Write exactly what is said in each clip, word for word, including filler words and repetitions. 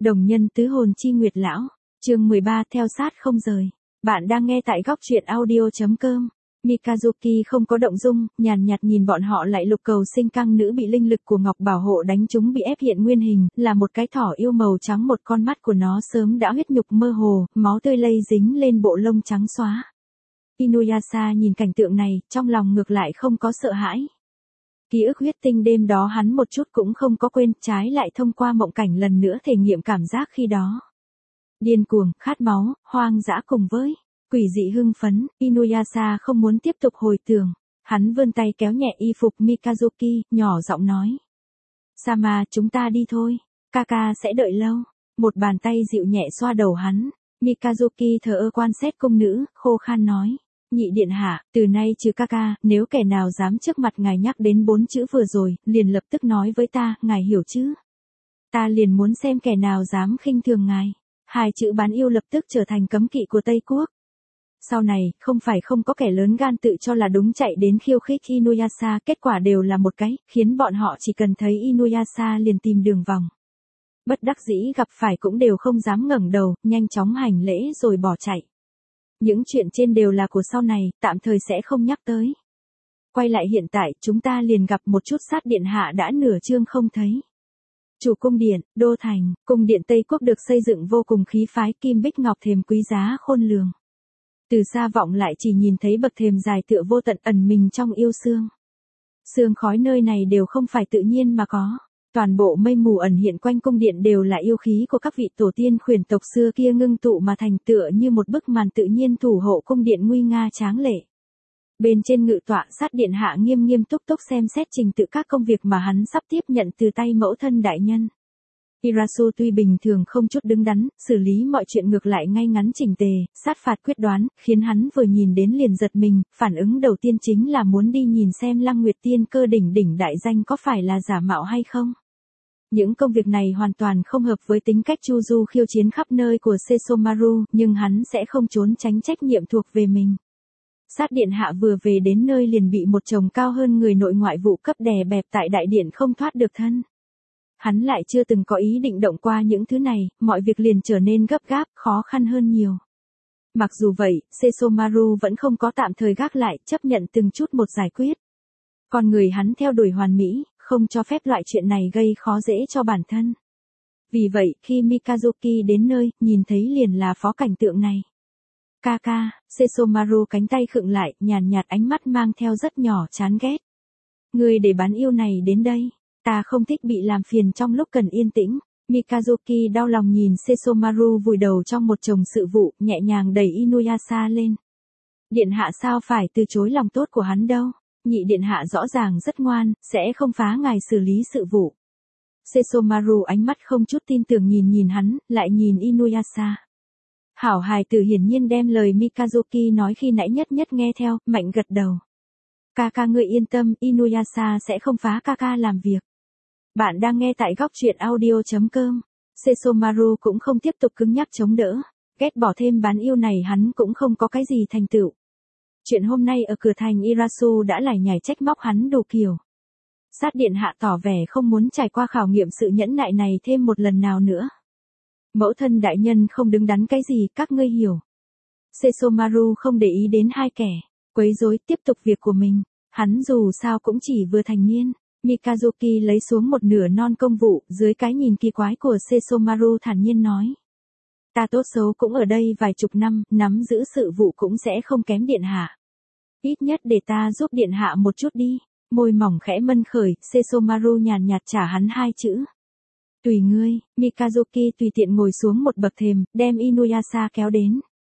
Đồng nhân tứ hồn chi nguyệt lão, chương mười ba theo sát không rời. Bạn đang nghe tại góc truyện audio.com. Mikazuki không có động dung, nhàn nhạt nhìn bọn họ lại lục cầu sinh căng nữ bị linh lực của Ngọc Bảo hộ đánh trúng bị ép hiện nguyên hình, là một cái thỏ yêu màu trắng, một con mắt của nó sớm đã huyết nhục mơ hồ, máu tươi lây dính lên bộ lông trắng xóa. Inuyasha nhìn cảnh tượng này, trong lòng ngược lại không có sợ hãi. Ký ức huyết tinh đêm đó hắn một chút cũng không có quên, trái lại thông qua mộng cảnh lần nữa thể nghiệm cảm giác khi đó. Điên cuồng, khát máu, hoang dã cùng với quỷ dị hưng phấn. Inuyasha không muốn tiếp tục hồi tưởng. Hắn vươn tay kéo nhẹ y phục Mikazuki, nhỏ giọng nói. Sama, chúng ta đi thôi. Kaka sẽ đợi lâu. Một bàn tay dịu nhẹ xoa đầu hắn. Mikazuki thờ ơ quan sát cung nữ, khô khan nói. Nhị điện hạ, từ nay trừ Kaka, nếu kẻ nào dám trước mặt ngài nhắc đến bốn chữ vừa rồi, liền lập tức nói với ta, ngài hiểu chứ? Ta liền muốn xem kẻ nào dám khinh thường ngài. Hai chữ bán yêu lập tức trở thành cấm kỵ của Tây Quốc. Sau này, không phải không có kẻ lớn gan tự cho là đúng chạy đến khiêu khích Inuyasha, kết quả đều là một cái, khiến bọn họ chỉ cần thấy Inuyasha liền tìm đường vòng. Bất đắc dĩ gặp phải cũng đều không dám ngẩng đầu, nhanh chóng hành lễ rồi bỏ chạy. Những chuyện trên đều là của sau này, tạm thời sẽ không nhắc tới. Quay lại hiện tại, chúng ta liền gặp một chút sát điện hạ đã nửa chương không thấy. Chủ cung điện, đô thành, cung điện Tây Quốc được xây dựng vô cùng khí phái, kim bích ngọc thềm quý giá khôn lường. Từ xa vọng lại chỉ nhìn thấy bậc thềm dài tựa vô tận ẩn mình trong yêu sương. Sương khói nơi này đều không phải tự nhiên mà có. Toàn bộ mây mù ẩn hiện quanh cung điện đều là yêu khí của các vị tổ tiên khuyển tộc xưa kia ngưng tụ mà thành, tựa như một bức màn tự nhiên thủ hộ cung điện nguy nga tráng lệ. Bên trên ngự tọa, sát điện hạ nghiêm nghiêm túc túc xem xét trình tự các công việc mà hắn sắp tiếp nhận từ tay mẫu thân đại nhân. Irasu tuy bình thường không chút đứng đắn, xử lý mọi chuyện ngược lại ngay ngắn chỉnh tề, sát phạt quyết đoán, khiến hắn vừa nhìn đến liền giật mình, phản ứng đầu tiên chính là muốn đi nhìn xem Lăng Nguyệt Tiên Cơ đỉnh đỉnh đại danh có phải là giả mạo hay không. Những công việc này hoàn toàn không hợp với tính cách chu du khiêu chiến khắp nơi của Sesomaru, nhưng hắn sẽ không trốn tránh trách nhiệm thuộc về mình. Sát điện hạ vừa về đến nơi liền bị một chồng cao hơn người nội ngoại vụ cấp đè bẹp tại đại điện không thoát được thân. Hắn lại chưa từng có ý định động qua những thứ này, mọi việc liền trở nên gấp gáp, khó khăn hơn nhiều. Mặc dù vậy, Sesomaru vẫn không có tạm thời gác lại, chấp nhận từng chút một giải quyết. Còn người hắn theo đuổi hoàn mỹ, không cho phép loại chuyện này gây khó dễ cho bản thân. Vì vậy, khi Mikazuki đến nơi, nhìn thấy liền là phó cảnh tượng này. Kaka, Sesomaru cánh tay khựng lại, nhàn nhạt ánh mắt mang theo rất nhỏ chán ghét. Người để bán yêu này đến đây. Ta không thích bị làm phiền trong lúc cần yên tĩnh. Mikazuki đau lòng nhìn Sesomaru vùi đầu trong một chồng sự vụ, nhẹ nhàng đẩy Inuyasha lên. Điện hạ sao phải từ chối lòng tốt của hắn đâu. Nhị điện hạ rõ ràng rất ngoan, sẽ không phá ngài xử lý sự vụ. Sesomaru ánh mắt không chút tin tưởng nhìn nhìn hắn, lại nhìn Inuyasha. Hảo hài tử hiển nhiên đem lời Mikazuki nói khi nãy nhất nhất nghe theo, mạnh gật đầu. Kaka ngươi yên tâm, Inuyasha sẽ không phá Kaka làm việc. Bạn đang nghe tại góc truyện audio.com. Sesomaru cũng không tiếp tục cứng nhắc chống đỡ. Ghét bỏ thêm bán yêu này hắn cũng không có cái gì thành tựu. Chuyện hôm nay ở cửa thành Irasu đã lải nhải trách móc hắn đủ kiểu. Sát điện hạ tỏ vẻ không muốn trải qua khảo nghiệm sự nhẫn nại này thêm một lần nào nữa. Mẫu thân đại nhân không đứng đắn cái gì, các ngươi hiểu. Sesomaru không để ý đến hai kẻ quấy rối, tiếp tục việc của mình. Hắn dù sao cũng chỉ vừa thành niên. Mikazuki lấy xuống một nửa non công vụ, dưới cái nhìn kỳ quái của Sesomaru thản nhiên nói. Ta tốt xấu cũng ở đây vài chục năm, nắm giữ sự vụ cũng sẽ không kém điện hạ. Ít nhất để ta giúp điện hạ một chút đi. Môi mỏng khẽ mân khởi, Sesomaru nhàn nhạt trả hắn hai chữ. Tùy ngươi. Mikazuki tùy tiện ngồi xuống một bậc thềm, đem Inuyasha kéo đến.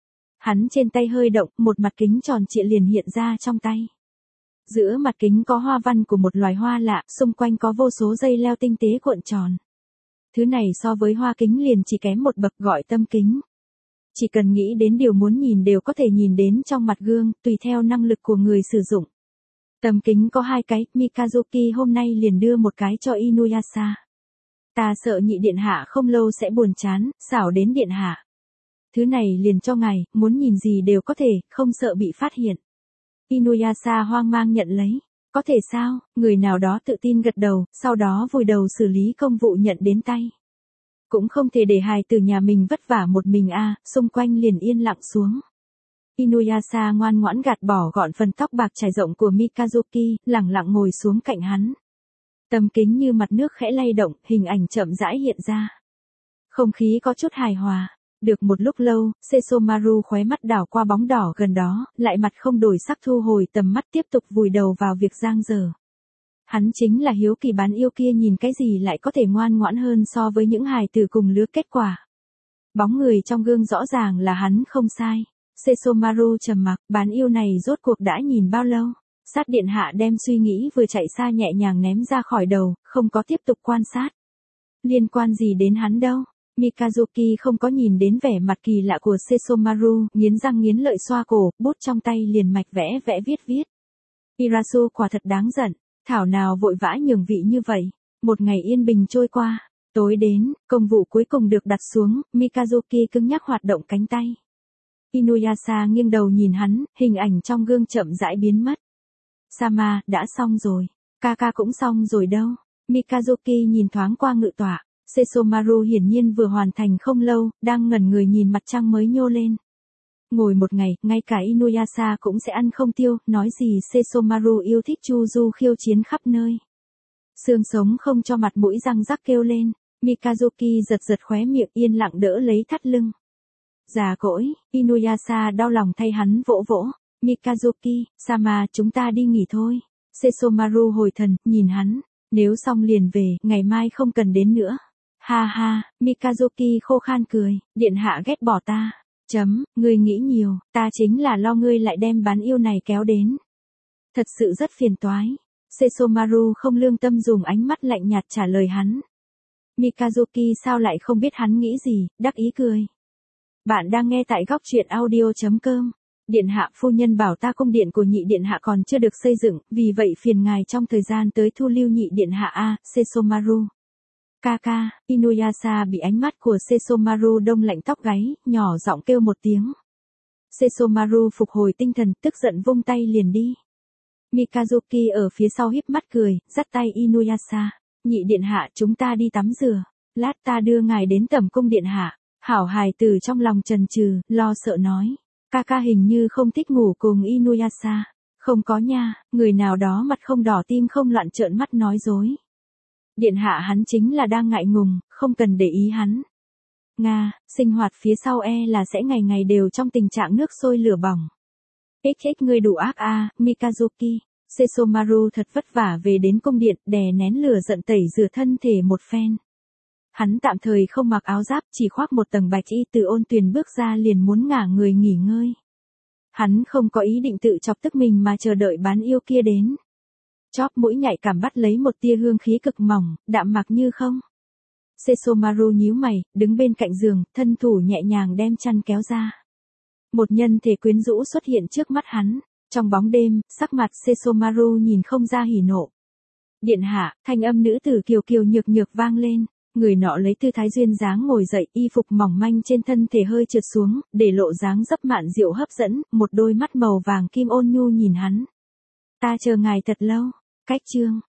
Hắn trên tay hơi động, một mặt kính tròn trịa liền hiện ra trong tay. Giữa mặt kính có hoa văn của một loài hoa lạ, xung quanh có vô số dây leo tinh tế cuộn tròn. Thứ này so với hoa kính liền chỉ kém một bậc, gọi tâm kính. Chỉ cần nghĩ đến điều muốn nhìn đều có thể nhìn đến trong mặt gương, tùy theo năng lực của người sử dụng. Tâm kính có hai cái, Mikazuki hôm nay liền đưa một cái cho Inuyasha. Ta sợ nhị điện hạ không lâu sẽ buồn chán, xảo đến điện hạ. Thứ này liền cho ngài, muốn nhìn gì đều có thể, không sợ bị phát hiện. Inuyasha hoang mang nhận lấy. Có thể sao? Người nào đó tự tin gật đầu, sau đó vùi đầu xử lý công vụ nhận đến tay. cũng không thể để hài tử nhà mình vất vả một mình a, xung quanh liền yên lặng xuống. Inuyasha ngoan ngoãn gạt bỏ gọn phần tóc bạc trải rộng của Mikazuki, lẳng lặng ngồi xuống cạnh hắn. Tấm kính như mặt nước khẽ lay động, hình ảnh chậm rãi hiện ra. Không khí có chút hài hòa. Được một lúc lâu, Sesomaru khóe mắt đảo qua bóng đỏ gần đó, lại mặt không đổi sắc thu hồi tầm mắt tiếp tục vùi đầu vào việc giang dở. Hắn chính là hiếu kỳ bán yêu kia, nhìn cái gì lại có thể ngoan ngoãn hơn so với những hài tử cùng lứa. Kết quả. Bóng người trong gương rõ ràng là hắn không sai. Sesomaru trầm mặc, bán yêu này rốt cuộc đã nhìn bao lâu? Sát điện hạ đem suy nghĩ vừa chạy xa nhẹ nhàng ném ra khỏi đầu, không có tiếp tục quan sát. Liên quan gì đến hắn đâu? Mikazuki không có nhìn đến vẻ mặt kỳ lạ của Sesomaru, nghiến răng nghiến lợi xoa cổ, bút trong tay liền mạch vẽ vẽ viết viết. Irasu quả thật đáng giận, thảo nào vội vã nhường vị như vậy. Một ngày yên bình trôi qua, tối đến, công vụ cuối cùng được đặt xuống, Mikazuki cứng nhắc hoạt động cánh tay. Inuyasha nghiêng đầu nhìn hắn, hình ảnh trong gương chậm rãi biến mất. Sama, đã xong rồi. Kaka cũng xong rồi đâu. Mikazuki nhìn thoáng qua ngự tọa. Sesomaru hiển nhiên vừa hoàn thành không lâu, đang ngẩn người nhìn mặt trăng mới nhô lên. Ngồi một ngày, ngay cả Inuyasha cũng sẽ ăn không tiêu, nói gì Sesomaru yêu thích chu du khiêu chiến khắp nơi. Xương sống không cho mặt mũi răng rắc kêu lên. Mikazuki giật giật khóe miệng, yên lặng đỡ lấy thắt lưng. Già cỗi, Inuyasha đau lòng thay hắn vỗ vỗ. Mikazuki, Sama, chúng ta đi nghỉ thôi. Sesomaru hồi thần, nhìn hắn. Nếu xong liền về, ngày mai không cần đến nữa. Ha ha, Mikazuki khô khan cười, điện hạ ghét bỏ ta. Chấm, ngươi nghĩ nhiều, ta chính là lo ngươi lại đem bán yêu này kéo đến. Thật sự rất phiền toái. Sesomaru không lương tâm dùng ánh mắt lạnh nhạt trả lời hắn. Mikazuki sao lại không biết hắn nghĩ gì, đắc ý cười. Bạn đang nghe tại góc truyện audio chấm com. Điện hạ, phu nhân bảo ta cung điện của nhị điện hạ còn chưa được xây dựng, vì vậy phiền ngài trong thời gian tới thu lưu nhị điện hạ a, Sesomaru. Kaka, Inuyasha bị ánh mắt của Sesomaru đông lạnh tóc gáy, nhỏ giọng kêu một tiếng. Sesomaru phục hồi tinh thần, tức giận vung tay liền đi. Mikazuki ở phía sau híp mắt cười, dắt tay Inuyasha. Nhị điện hạ, chúng ta đi tắm rửa. Lát ta đưa ngài đến tẩm cung điện hạ. Hảo hài tử trong lòng chần chừ, lo sợ nói. Kaka hình như không thích ngủ cùng Inuyasha. Không có nha, người nào đó mặt không đỏ tim không loạn trợn mắt nói dối. Điện hạ hắn chính là đang ngại ngùng, không cần để ý hắn. Nga, sinh hoạt phía sau e là sẽ ngày ngày đều trong tình trạng nước sôi lửa bỏng. Ích ích ngươi đủ ác a, Mikazuki. Sesomaru thật vất vả về đến cung điện, đè nén lửa giận tẩy rửa thân thể một phen. Hắn tạm thời không mặc áo giáp, chỉ khoác một tầng bạch y, từ ôn tuyền bước ra liền muốn ngả người nghỉ ngơi. Hắn không có ý định tự chọc tức mình mà chờ đợi bán yêu kia đến. Chóp mũi nhạy cảm bắt lấy một tia hương khí cực mỏng, đạm mạc như không. Sesomaru nhíu mày, đứng bên cạnh giường, thân thủ nhẹ nhàng đem chăn kéo ra. Một nhân thể quyến rũ xuất hiện trước mắt hắn. Trong bóng đêm, sắc mặt Sesomaru nhìn không ra hỉ nộ. Điện hạ, thanh âm nữ tử kiều kiều nhược nhược vang lên. Người nọ lấy tư thái duyên dáng ngồi dậy, y phục mỏng manh trên thân thể hơi trượt xuống, để lộ dáng dấp mạn diệu hấp dẫn, một đôi mắt màu vàng kim ôn nhu nhìn hắn. Ta chờ ngài thật lâu. Cách chương.